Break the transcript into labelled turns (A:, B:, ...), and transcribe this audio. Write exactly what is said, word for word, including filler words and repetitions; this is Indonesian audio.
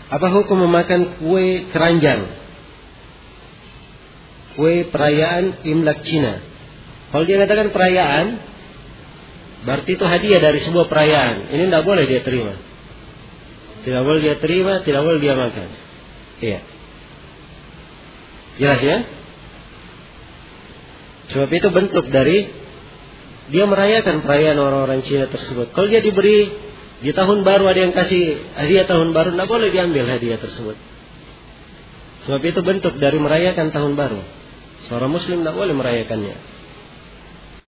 A: Apa hukum memakan kue keranjang? Kue perayaan Imlek Cina. Kalau dia katakan perayaan, berarti itu hadiah dari sebuah perayaan. Ini tidak boleh dia terima. Tidak boleh dia terima, tidak boleh dia makan. Iya. Jelas ya? Sebab itu bentuk dari dia merayakan perayaan orang-orang Cina tersebut. Kalau dia diberi di tahun baru, ada yang kasih hadiah tahun baru, tidak boleh diambil hadiah tersebut. Sebab itu bentuk dari merayakan tahun baru. Seorang muslim tidak boleh merayakannya.